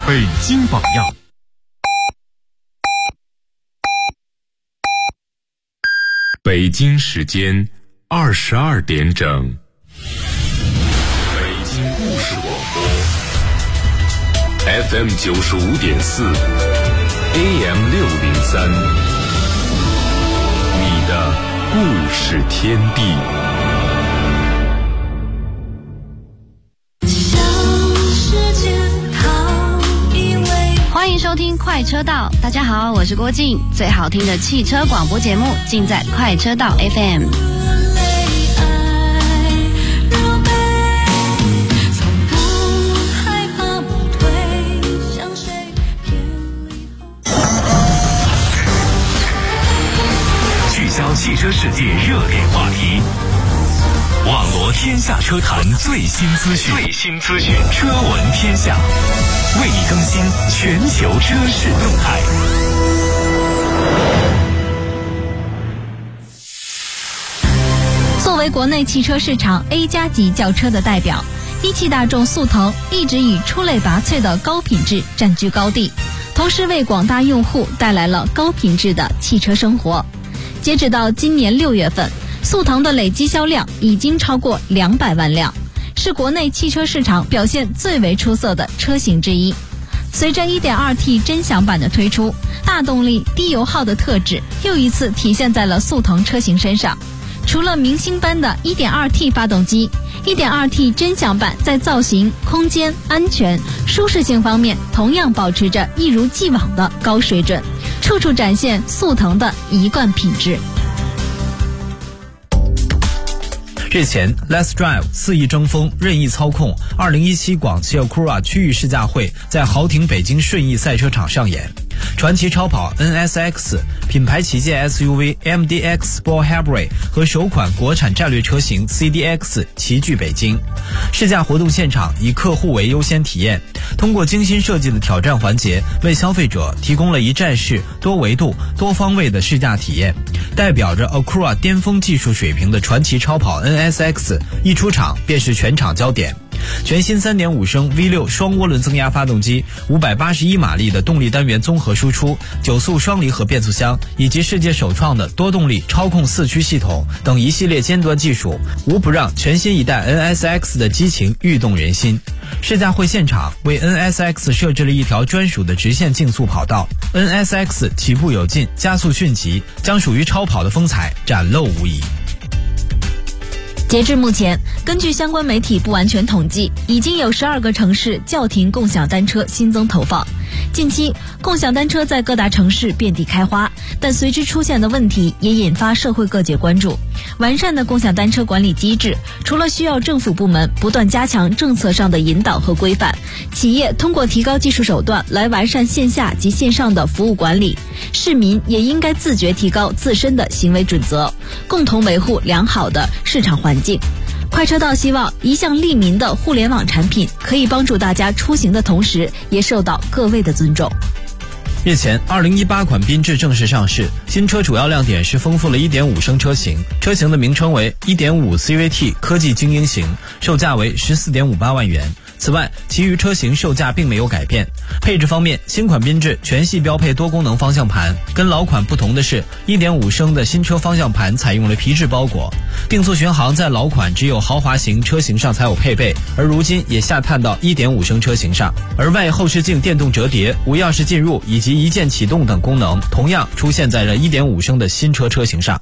北京榜样。北京时间22点整。北京故事广播 FM 95.4 AM 603，你的故事天地。 欢迎收听快车道，大家好，我是郭静，最好听的汽车广播节目尽在快车道 FM。 聚焦汽车世界热点话题，网罗天下车坛最新资讯，车闻天下，为你更新全球车市动态。 作为国内汽车市场 A 加级轿车的代表，一汽大众速腾一直以出类拔萃的高品质占据高地，同时为广大用户带来了高品质的汽车生活。截止到今年6月份，速腾的累计销量已经超过200万辆，是国内汽车市场表现最为出色的车型之一。随着 1.2T 臻享版的推出，大动力低油耗的特质又一次体现在了速腾车型身上。除了明星般的 1.2T 发动机， 1.2T 臻享版在造型、空间、安全、舒适性方面同样保持着一如既往的高水准，处处展现速腾的一贯品质。 日前 Let's Drive 4翼争锋任意操控2017广汽 Acura 区域试驾会在豪庭北京顺义赛车场上演，传奇超跑 NSX、 品牌旗舰 SUV MDX Sport Hybrid 和首款国产战略车型 CDX 齐聚北京。试驾活动现场以客户为优先体验，通过精心设计的挑战环节，为消费者提供了一站式、多维度、多方位的试驾体验。代表着 Acura 巅峰技术水平的传奇超跑 NSX 一出场便是全场焦点。全新 3.5 升 V6 双涡轮增压发动机，581马力的动力单元综合输出，9速双离合变速箱，以及世界首创的多动力操控4驱系统等一系列尖端技术，无不让全新一代 NSX 的激情欲动人心。试驾会现场为 NSX 设置了一条专属的直线竞速跑道， NSX 起步有劲，加速迅疾，将属于超跑的风采展露无遗。 截至目前，根据相关媒体不完全统计，已经有12个城市叫停共享单车新增投放。近期，共享单车在各大城市遍地开花，但随之出现的问题也引发社会各界关注。完善的共享单车管理机制，除了需要政府部门不断加强政策上的引导和规范，企业通过提高技术手段来完善线下及线上的服务管理，市民也应该自觉提高自身的行为准则，共同维护良好的市场环境。快车道希望一项利民的互联网产品可以帮助大家出行的同时，也受到各位的尊重。 日前，2018款缤智正式上市，新车主要亮点是丰富了 1.5 升车型，车型的名称为 1.5 CVT 科技精英型，售价为 14.58 万元。此外，其余车型售价并没有改变。配置方面，新款缤智全系标配多功能方向盘，跟老款不同的是 1.5 升的新车方向盘采用了皮质包裹。定速巡航在老款只有豪华型车型上才有配备，而如今也下探到 1.5 升车型上。而外后视镜电动折叠、无钥匙进入以及一键启动等功能同样出现在了 1.5 升的新车型上。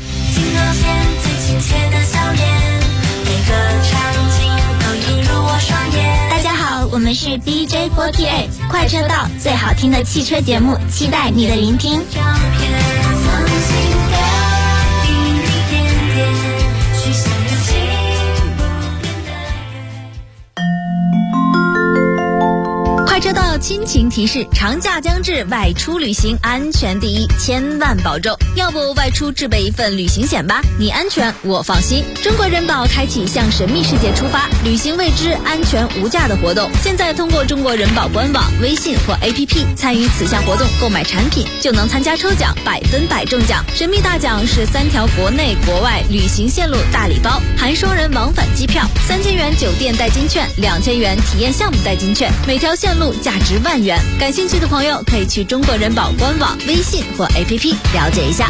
我们是 DJ48 快车道，最好听的汽车节目，期待你的聆听。 快车道亲情提示：长假将至，外出旅行安全第一，千万保重。要不外出置备一份旅行险吧，你安全我放心。中国人保开启向神秘世界出发，旅行未知安全无价的活动。现在通过中国人保官网、微信或 APP 参与此项活动，购买产品就能参加抽奖，100%中奖。神秘大奖是3条国内国外旅行线路大礼包，含双人往返机票、3000元酒店代金券、2000元体验项目代金券，每条线路价值万元。感兴趣的朋友可以去中国人保官网、微信或 APP 了解一下。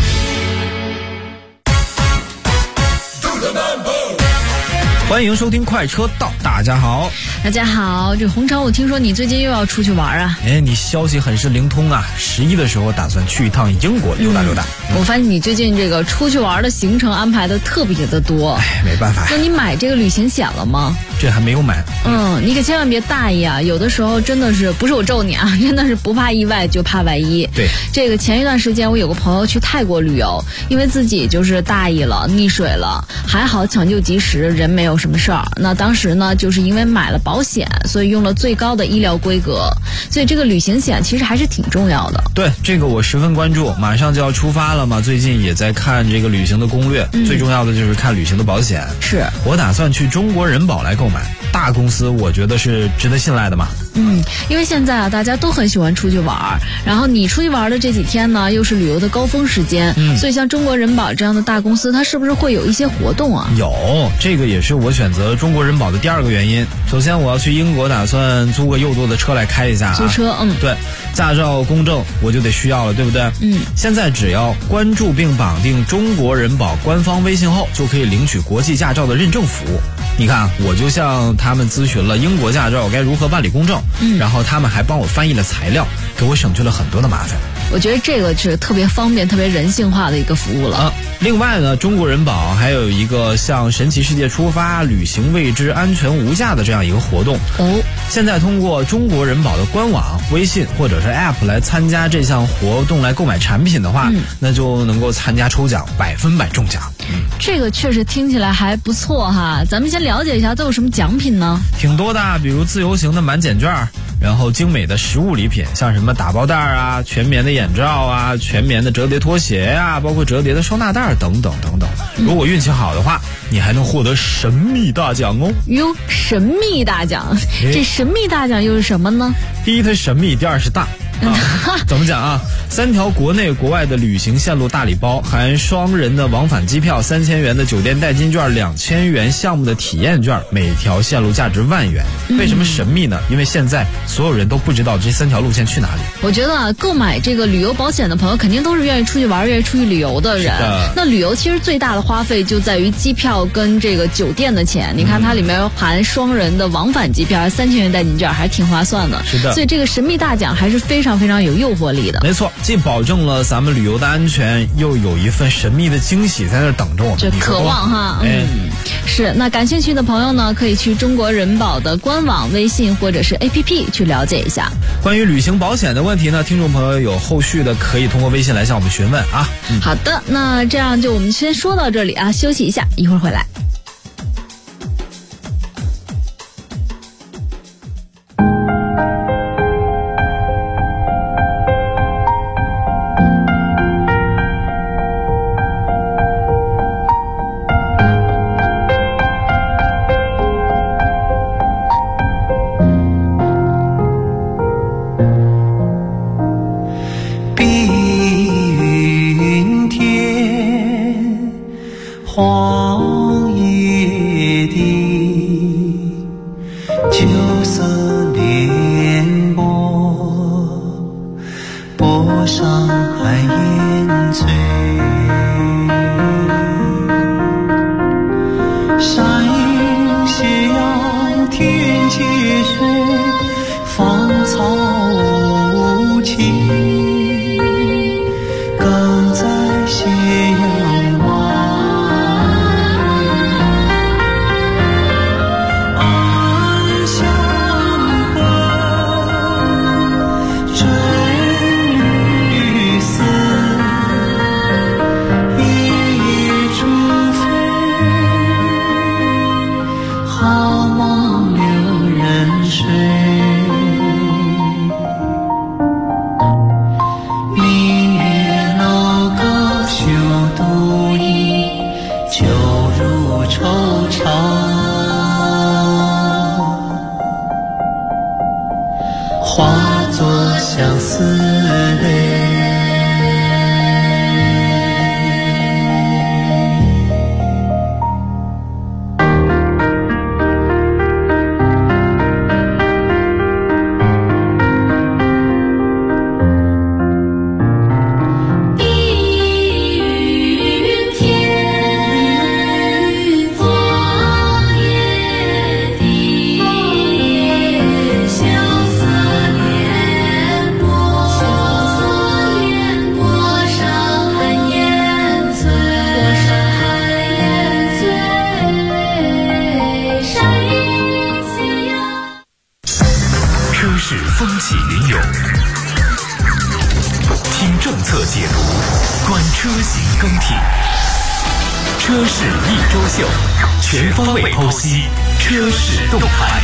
欢迎收听快车道，大家好。 大家好，这洪超，我听说你最近又要出去玩啊？ 你消息很是灵通啊！11的时候打算去一趟英国溜达溜达。 我发现你最近这个出去玩的行程安排的特别的多。 没办法。 那你买这个旅行险了吗？ 这还没有买。 你可千万别大意啊！有的时候真的是不是我咒你啊，真的是不怕意外就怕万一。 对， 这个前一段时间我有个朋友去泰国旅游，因为自己就是大意了，溺水了，还好抢救及时，人没有什么事儿。那当时呢，就是因为买了保险，所以用了最高的医疗规格，所以这个旅行险其实还是挺重要的。 对，这个我十分关注，马上就要出发了嘛，最近也在看这个旅行的攻略，最重要的就是看旅行的保险。 是我打算去中国人保来购买，大公司我觉得是值得信赖的嘛。 因为现在啊，大家都很喜欢出去玩，然后你出去玩的这几天呢，又是旅游的高峰时间，所以像中国人保这样的大公司，它是不是会有一些活动啊？ 有，这个也是我选择中国人保的第二个原因。首先我要去英国，打算租个右舵的车来开一下租车， 对，驾照公证我就得需要了，对不对？现在只要关注并绑定中国人保官方微信后，就可以领取国际驾照的认证服务。你看，我就向他们咨询了英国驾照该如何办理公证，然后他们还帮我翻译了材料，给我省去了很多的麻烦。 我觉得这个是特别方便、特别人性化的一个服务了。 另外呢，中国人保还有一个向神奇世界出发，旅行未知，安全无价的这样一个活动。现在通过中国人保的官网、微信或者是 App 来参加这项活动来购买产品的话，那就能够参加抽奖，100%中奖。 这个确实听起来还不错哈。咱们先了解一下都有什么奖品呢？ 挺多的，比如自由行的满减券，然后精美的实物礼品，像什么打包袋啊、全棉的眼罩啊、全棉的折叠拖鞋啊，包括折叠的收纳袋等等等等。如果运气好的话，你还能获得神秘大奖哦。 哟，神秘大奖，这神秘大奖又是什么呢？ 第一它神秘，第二是大。怎么讲啊？3条国内国外的旅行线路大礼包，含双人的往返机票、3000元的酒店代金券、2000元项目的体验券，每条线路价值10000元。为什么神秘呢？因为现在所有人都不知道这3条路线去哪里。 我觉得啊，购买这个旅游保险的朋友肯定都是愿意出去玩、愿意出去旅游的人。那旅游其实最大的花费就在于机票跟这个酒店的钱。你看它里面含双人的往返机票、3000元代金券，还挺划算的。 是的， 所以这个神秘大奖还是非常非常有诱惑力的。 没错，既保证了咱们旅游的安全，又有一份神秘的惊喜在那等着我们。 这渴望哈，是。那感兴趣的朋友呢，可以去中国人保的官网、微信或者是 APP 去了解一下。 关于旅行保险的问题呢，听众朋友有后续的可以通过微信来向我们询问啊。 好的，那这样就我们先说到这里啊，休息一下，一会儿回来。 风起云涌，听政策解读，观车型更替，车市一周秀，全方位剖析车市动态。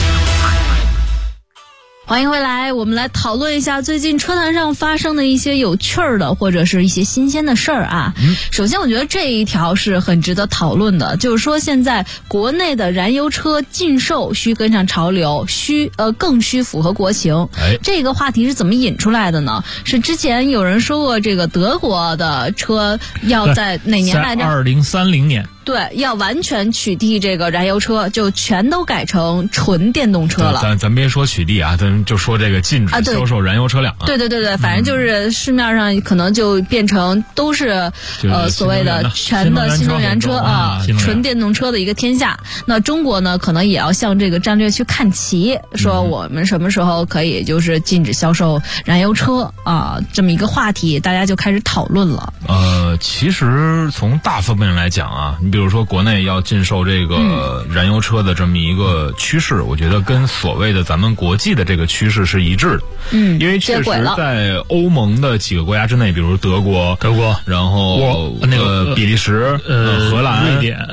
欢迎回来，我们来讨论一下最近车坛上发生的一些有趣儿的或者是一些新鲜的事儿啊。首先我觉得这一条是很值得讨论的，就是说现在国内的燃油车禁售需跟上潮流，更需符合国情。这个话题是怎么引出来的呢？是之前有人说过，这个德国的车要在哪年来着 ？2030年。 对，要完全取缔这个燃油车，就全都改成纯电动车了。 咱别说取缔啊，咱就说这个禁止销售燃油车辆。 对，反正就是市面上可能就变成都是所谓的全的新能源车啊，纯电动车的一个天下。那中国呢，可能也要向这个战略去看齐，说我们什么时候可以就是禁止销售燃油车啊，这么一个话题，大家就开始讨论了。 其实从大方面来讲啊，比如说国内要禁售这个燃油车的这么一个趋势，我觉得跟所谓的咱们国际的这个趋势是一致的。因为确实在欧盟的几个国家之内，比如德国，然后那个比利时、荷兰、 瑞典、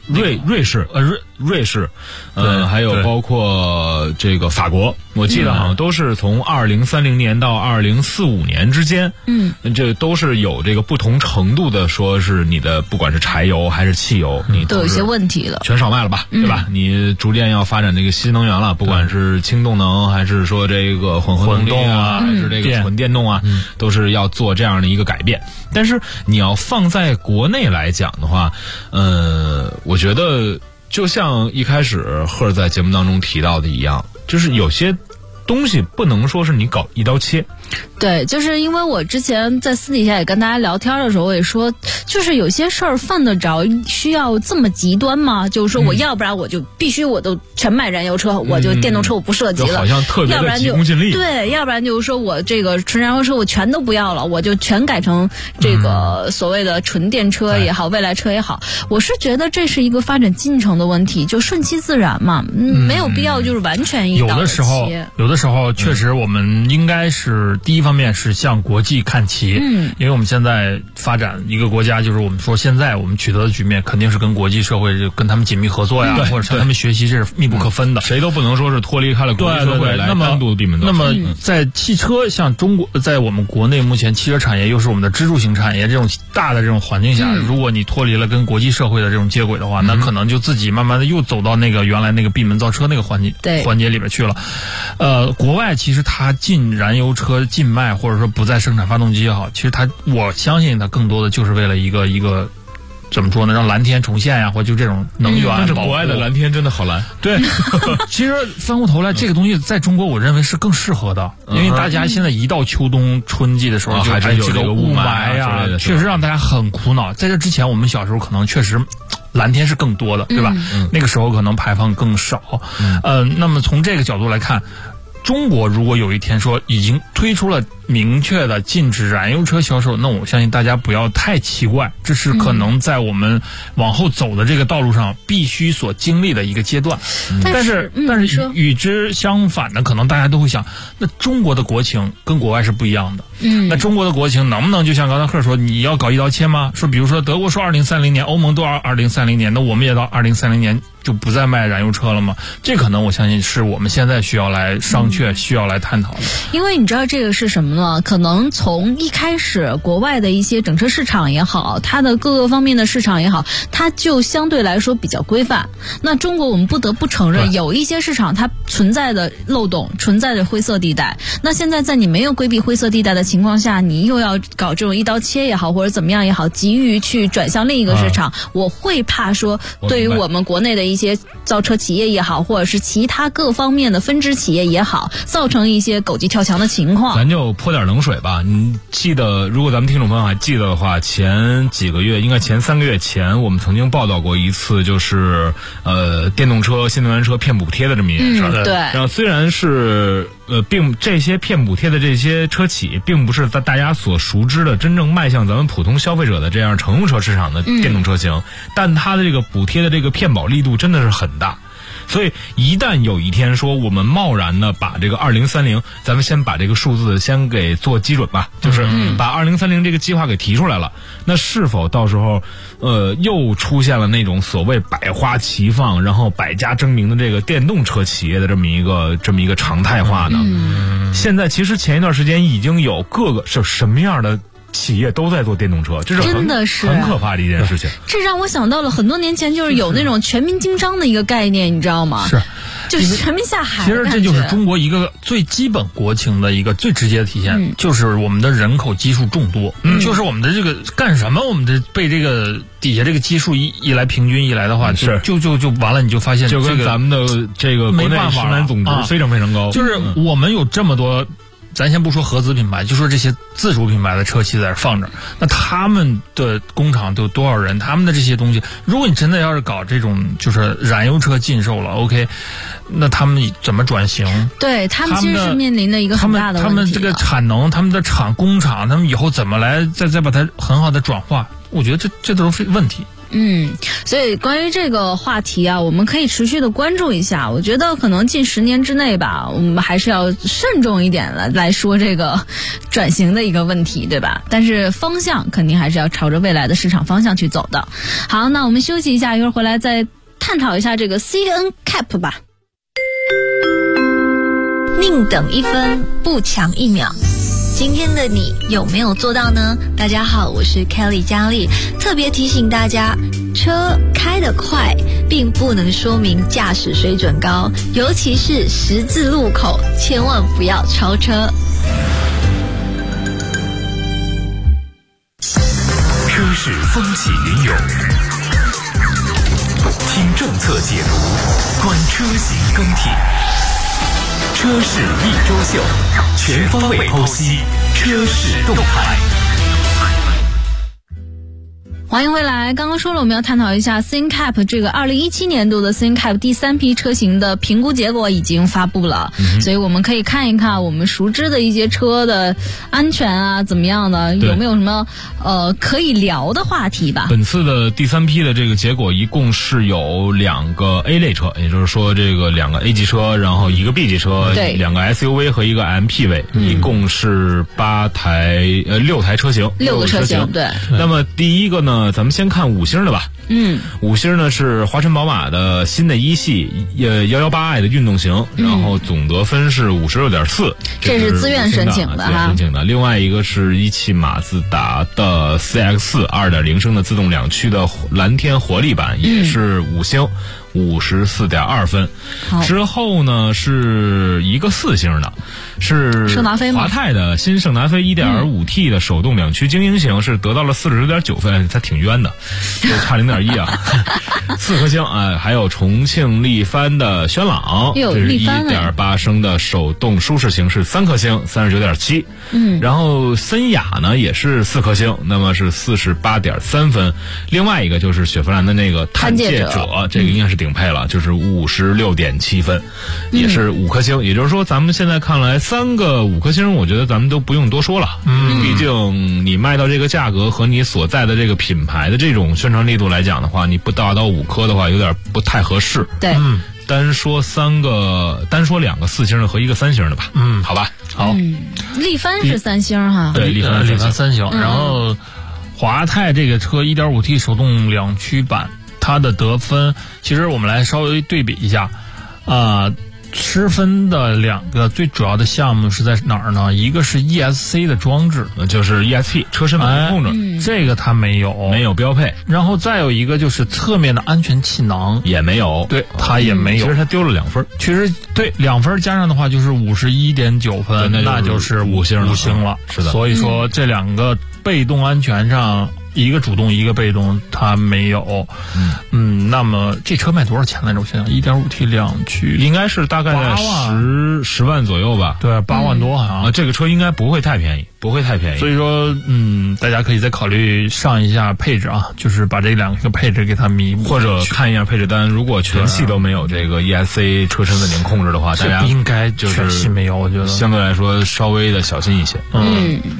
瑞士，还有包括这个法国，我记得好像都是从2030年到2045年之间，这都是有这个不同程度的，说是你的不管是柴油还是汽油，你都有一些问题了， 全少卖了吧，对吧？你逐渐要发展这个新能源了，不管是轻动能还是说这个混合动力啊，还是这个纯电动啊，都是要做这样的一个改变。但是你要放在国内来讲的话，我觉得就像一开始赫在节目当中提到的一样，就是有些东西不能说是你搞一刀切。 对，就是因为我之前在私底下也跟大家聊天的时候，我也说，就是有些事儿犯得着需要这么极端吗？就是说我要不然我就必须我都全买燃油车，我就电动车我不涉及了， 好像特别的急功近利。 对，要不然就是说我这个纯燃油车我全都不要了，我就全改成这个所谓的纯电车也好，未来车也好。我是觉得这是一个发展进程的问题，就顺其自然嘛，没有必要就是完全一刀切。 有的时候确实我们应该是第一方面是向国际看齐，因为我们现在发展一个国家，就是我们说现在我们取得的局面肯定是跟国际社会跟他们紧密合作呀，或者向他们学习，这是密不可分的， 谁都不能说是脱离开了国际社会来单独闭门造车。 那么在汽车，像中国，在我们国内目前汽车产业又是我们的支柱型产业，这种大的这种环境下，如果你脱离了跟国际社会的这种接轨的话，那可能就自己慢慢的又走到那个原来那个闭门造车那个环节里边去了。国外其实它禁燃油车禁卖，或者说不再生产发动机也好，其实我相信它更多的就是为了一个怎么说呢，让蓝天重现呀，或者就这种能源。 但是国外的蓝天真的好蓝。 对，其实翻过头来，这个东西在中国我认为是更适合的，因为大家现在一到秋冬春季的时候，就这个雾霾呀，确实让大家很苦恼。在这之前，我们小时候可能确实蓝天是更多的，对吧？那个时候可能排放更少。那么从这个角度来看，中国如果有一天说已经推出了明确的禁止燃油车销售，那我相信大家不要太奇怪，这是可能在我们往后走的这个道路上必须所经历的一个阶段。但是与之相反的，可能大家都会想，那中国的国情跟国外是不一样的。那中国的国情能不能就像刚才赫说，你要搞一刀切吗？说比如说德国说2030年，欧盟都2030年，那我们也到2030年就不再卖燃油车了吗？这可能我相信是我们现在需要来商榷、需要来探讨的。 因为你知道这个是什么呢？可能从一开始国外的一些整车市场也好，它的各个方面的市场也好，它就相对来说比较规范。那中国我们不得不承认，有一些市场它存在的漏洞，存在的灰色地带。那现在在你没有规避灰色地带的情况下，你又要搞这种一刀切也好，或者怎么样也好，急于去转向另一个市场，我会怕说对于我们国内的一些造车企业也好，或者是其他各方面的分支企业也好，造成一些狗急跳墙的情况。 咱就泼点冷水吧。你记得，如果咱们听众朋友还记得的话，前几个月，应该前3个月前，我们曾经报道过一次，就是电动车、新能源车骗补贴的这么一件事儿。 对。 然后虽然是这些骗补贴的这些车企，并不是在大家所熟知的真正迈向咱们普通消费者的这样乘用车市场的电动车型，但它的这个补贴的这个骗保力度真的是很大。 所以一旦有一天说我们贸然的把这个2030，咱们先把这个数字先给做基准吧，就是把2030这个计划给提出来了，那是否到时候又出现了那种所谓百花齐放，然后百家争鸣的这个电动车企业的这么一个常态化呢？现在其实前一段时间已经有各个是什么样的企业都在做电动车，这是真的是很可怕的一件事情。 这让我想到了很多年前就是有那种全民经商的一个概念，你知道吗？ 是， 就是全民下海。 其实这就是中国一个最基本国情的一个最直接的体现，就是我们的人口基数众多，就是我们的这个干什么，我们的被这个底下这个基数一来平均一来的话，就完了，你就发现就跟咱们的这个国内生产总值非常非常高， 就是我们有这么多。咱先不说合资品牌，就说这些自主品牌的车企在这放着，那他们的工厂都有多少人？他们的这些东西，如果你真的要是搞这种就是燃油车禁售了 ，OK， 那他们怎么转型？ 对他们其实是面临的一个很大的问题。 他们这个产能，他们的工厂，他们以后怎么来再把它很好的转化？我觉得这都是问题。 所以关于这个话题啊，我们可以持续的关注一下。我觉得可能近10年之内吧，我们还是要慎重一点来说这个转型的一个问题，对吧？但是方向肯定还是要朝着未来的市场方向去走的。好，那我们休息一下，一会儿回来再探讨一下这个 CNCAP 吧。 宁等一分，不抢一秒。今天的你有没有做到呢？大家好，我是 Kelly 佳丽，特别提醒大家，车开得快并不能说明驾驶水准高，尤其是十字路口，千万不要超车。 车市风起云涌，听政策解读，观车型更替。车市一周秀，全方位剖析车市动态。 欢迎回来。刚刚说了，我们要探讨一下 CNCAP 这个2017年度的 CNCAP 第3批车型的评估结果已经发布了，所以我们可以看一看我们熟知的一些车的安全啊怎么样的，有没有什么可以聊的话题吧。 本次的第3批的这个结果一共是有2个 A 类车，也就是说这个2个 A 级车，然后1个 B 级车，2个 SUV 和1个 MPV，一共是6台车型，6个车型。 对。 那么第一个呢，咱们先看5星的吧。5星呢是华晨宝马的新的一系118i 的运动型，然后总得分是56.4， 这是自愿申请的哈。 另外一个是一汽马自达的 CX-4 2.0升的自动2驱的蓝天活力版，也是5星。54.2分，之后呢是一个4星的，是圣达菲吗？ 华泰的新圣达菲 1.5T 的手动2驱精英型是得到了49.9分，它挺冤的，就差0.1啊，4颗星啊。还有重庆力帆的轩朗，这是1.8升的手动舒适型是3颗星，39.7。然后森雅呢也是4颗星，那么是48.3分。另外一个就是雪佛兰的那个探界者，这个应该是顶配了，就是56.7分，也是5颗星。也就是说咱们现在看来3个5颗星，我觉得咱们都不用多说了。毕竟你卖到这个价格和你所在的这个品牌的这种宣传力度来讲的话，你不达到5颗的话有点不太合适。 对。 单说2个4星的和1个3星的吧。好吧。好。 力帆是3星哈。 对，力帆 3星。然后华泰这个车 1.5T 手动2驱版，它的得分其实我们来稍微对比一下失分的2个最主要的项目是在哪儿呢？一个是 ESC 的装置， 就是 ESP 车身稳定控制， 这个它没有标配。然后再有一个就是侧面的安全气囊也没有， 对，它也没有。 其实它丢了2分， 其实对2分加上的话就是51.9分，那就是5星了。 是的， 所以说这2个被动安全上。一个主动一个被动，它没有。那么这车卖多少钱来着？我想想 1.5T 2驱应该是大概在10万左右吧。 对，8万多好像。 这个车应该不会太便宜， 所以说，大家可以再考虑上一下配置啊，就是把这2个配置给它弥补， 或者看一下配置单。如果全系都没有这个 ESC 车身稳定控制的话，大家应该就是全系没有，我觉得相对来说稍微的小心一些。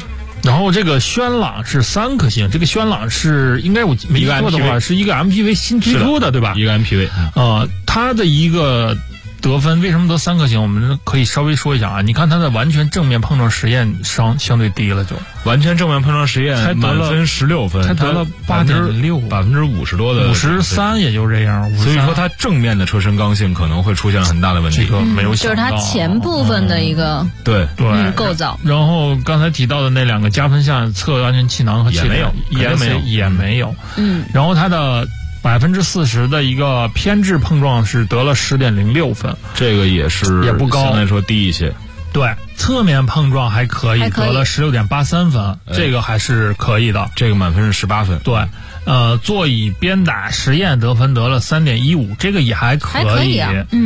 然后这个轩朗是3颗星，这个轩朗是应该我没记错的话是一个 MPV 新推出的，对吧？ 一个 MPV， 它的一个得分为什么得3颗星？我们可以稍微说一下啊。你看它的完全正面碰撞实验相对低了，就完全正面碰撞实验满分16分， 才得了 8.6%，50%多的 53%，也就这样。 所以说它正面的车身刚性可能会出现很大的问题。 这个没有想到， 就是它前部分的一个对构造。 然后刚才提到的那2个加分项，侧安全气囊和气帘也没有。然后它的40%的一个偏置碰撞是得了10.06分， 这个也不高，相对来说低一些。 对，侧面碰撞还可以，得了16.83分，这个还是可以的。 这个满分是18分。 对，座椅鞭打实验得分得了3.15，这个也还可以。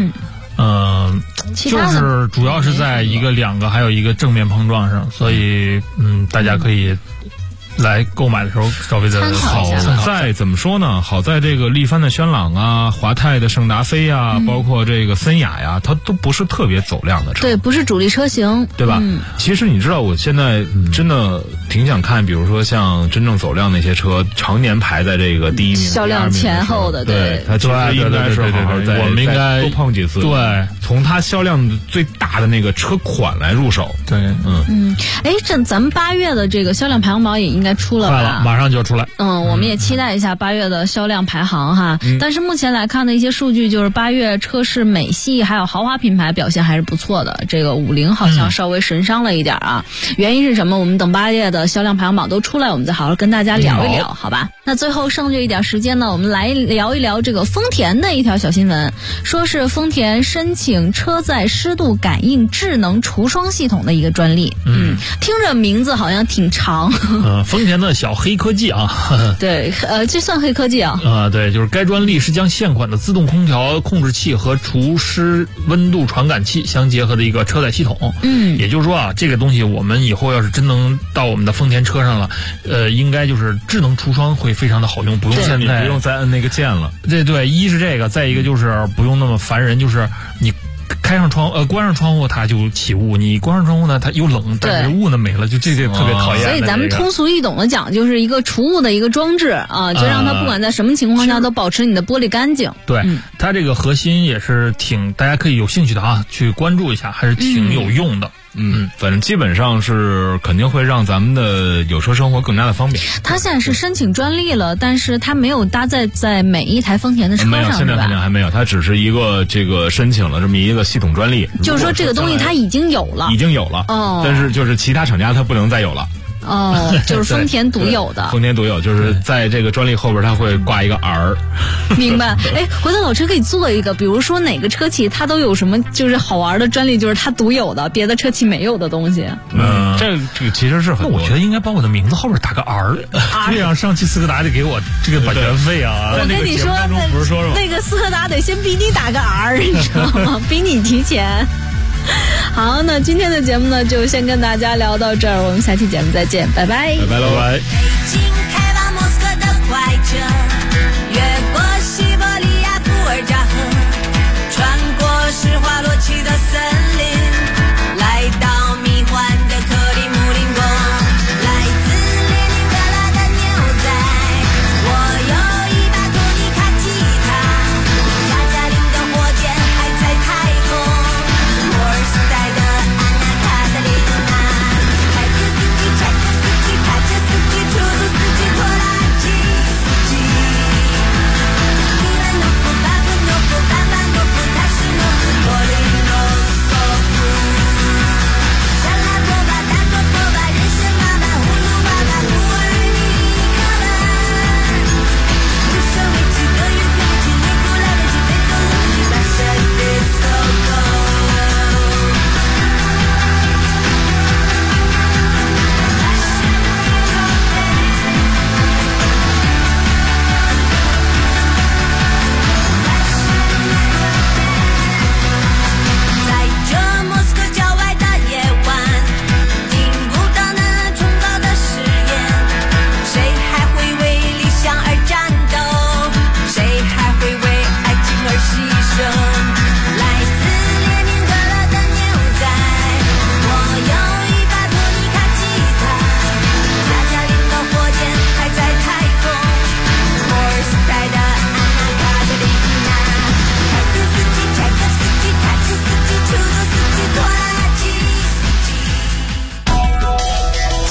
就是主要是在2个还有一个正面碰撞上，所以大家可以来购买的时候稍微的好在怎么说呢？好在这个力帆的轩朗啊，华泰的圣达菲啊，包括这个森雅呀，它都不是特别走量的车， 对，不是主力车型， 对吧？其实你知道，我现在真的挺想看，比如说像真正走量那些车，常年排在这个第1名、 销量前后的， 对，它其实应该是好好在我们应该多碰几次， 对， 从它销量最大的那个车款来入手， 对， 这咱们8月的这个销量排行榜也应该出了吧？ 快了，马上就要出来。 我们也期待一下8月的销量排行哈。但是目前来看的一些数据，就是8月车市美系还有豪华品牌表现还是不错的。这个50好像稍微神伤了一点啊。原因是什么？我们等8月的销量排行榜都出来，我们再好好跟大家聊一聊，好吧？那最后剩这一点时间呢，我们来聊一聊这个丰田的一条小新闻，说是丰田申请车载湿度感应智能除霜系统的一个专利。听着名字好像挺长。 丰田的小黑科技啊， 对，这算黑科技啊。 对，就是该专利是将现款的自动空调控制器和除湿温度传感器相结合的一个车载系统。也就是说啊，这个东西我们以后要是真能到我们的丰田车上了，应该就是智能除霜会非常的好用，不用现在不用再摁那个键了。 对，一是这个，再一个就是不用那么烦人，就是你关上窗户它就起雾，你关上窗户呢它又冷，但是雾呢没了，就这特别讨厌。 所以咱们通俗易懂的讲，就是一个除雾的一个装置啊，就让它不管在什么情况下都保持你的玻璃干净。 对，它这个核心也是大家可以有兴趣的啊，去关注一下，还是挺有用的。 反正基本上是肯定会让咱们的有车生活更加的方便。 它现在是申请专利了，但是它没有搭载在每一台丰田的车上， 没有，现在肯定还没有，它只是一个这个申请了这么一个系统专利。 就是说这个东西它已经有了， 但是就是其他厂家它不能再有了。 就是丰田独有的。 丰田独有，就是在这个专利后边它会挂一个 R。 明白。回头老车可以做一个，比如说哪个车企它都有什么就是好玩的专利，就是它独有的，别的车企没有的东西。 这个其实是很多。 我觉得应该把我的名字后边打个 R， 这样上汽斯柯达得给我这个版权费啊。 我跟你说，那个斯柯达得先比你打个 R， 你知道吗？比你提前。好，那今天的节目呢，就先跟大家聊到这儿，我们下期节目再见，拜拜， 拜拜。 北京开往莫斯科的快车，越过西伯利亚伏尔加河，穿过施华洛奇的森林，来到迷幻的克里姆林宫，来自列宁格勒的牛仔，我有一把托尼卡吉他，加加林的火箭还在太空，摩尔时代的安娜卡特琳娜，开着司机柴可夫斯基，开着司机出租司机拖拉机司机，米兰诺夫巴夫诺夫巴巴诺夫塔什诺夫柏林诺索夫。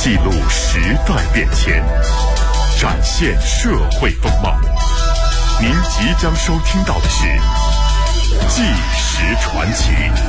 记录时代变迁，展现社会风貌。您即将收听到的是《纪实传奇》。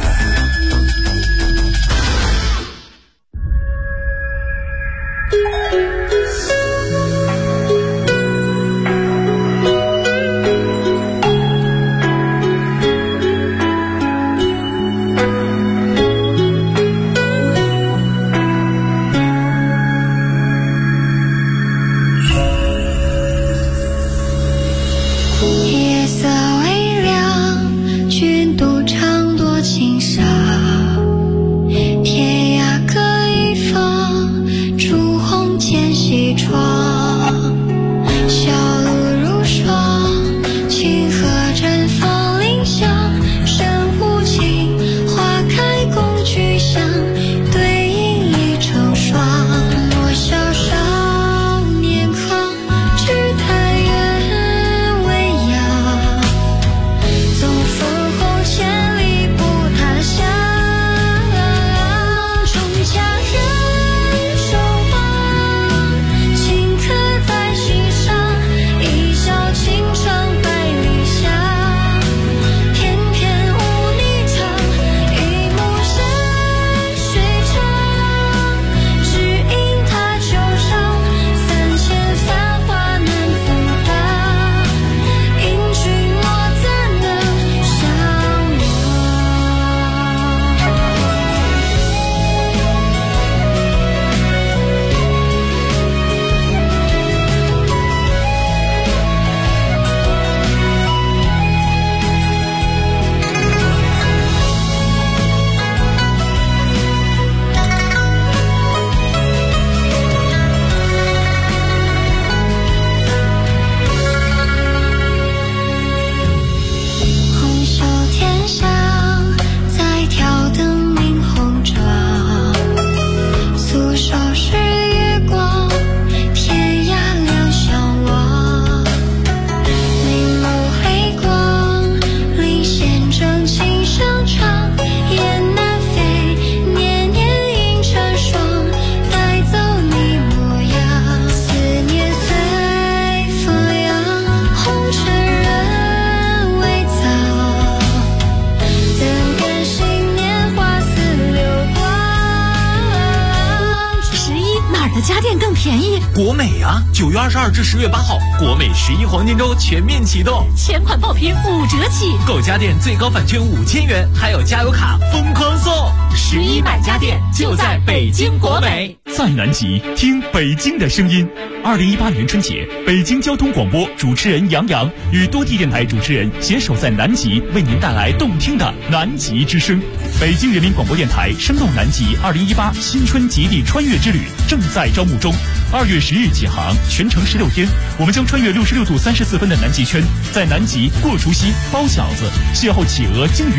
国美啊，9月22至10月8号，国美11黄金周全面启动， 全款爆品5折起， 购家电最高返券5000元，还有加油卡疯狂送。 11买家电就在北京国美， 在南极听北京的声音。2018年春节，北京交通广播主持人杨洋与多地电台主持人携手在南极，为您带来动听的南极之声。北京人民广播电台声动南极2018新春极地穿越之旅正在招募中，2月10日起航，全程16天，我们将穿越66度34分的南极圈，在南极过除夕、包饺子、邂逅企鹅、鲸鱼。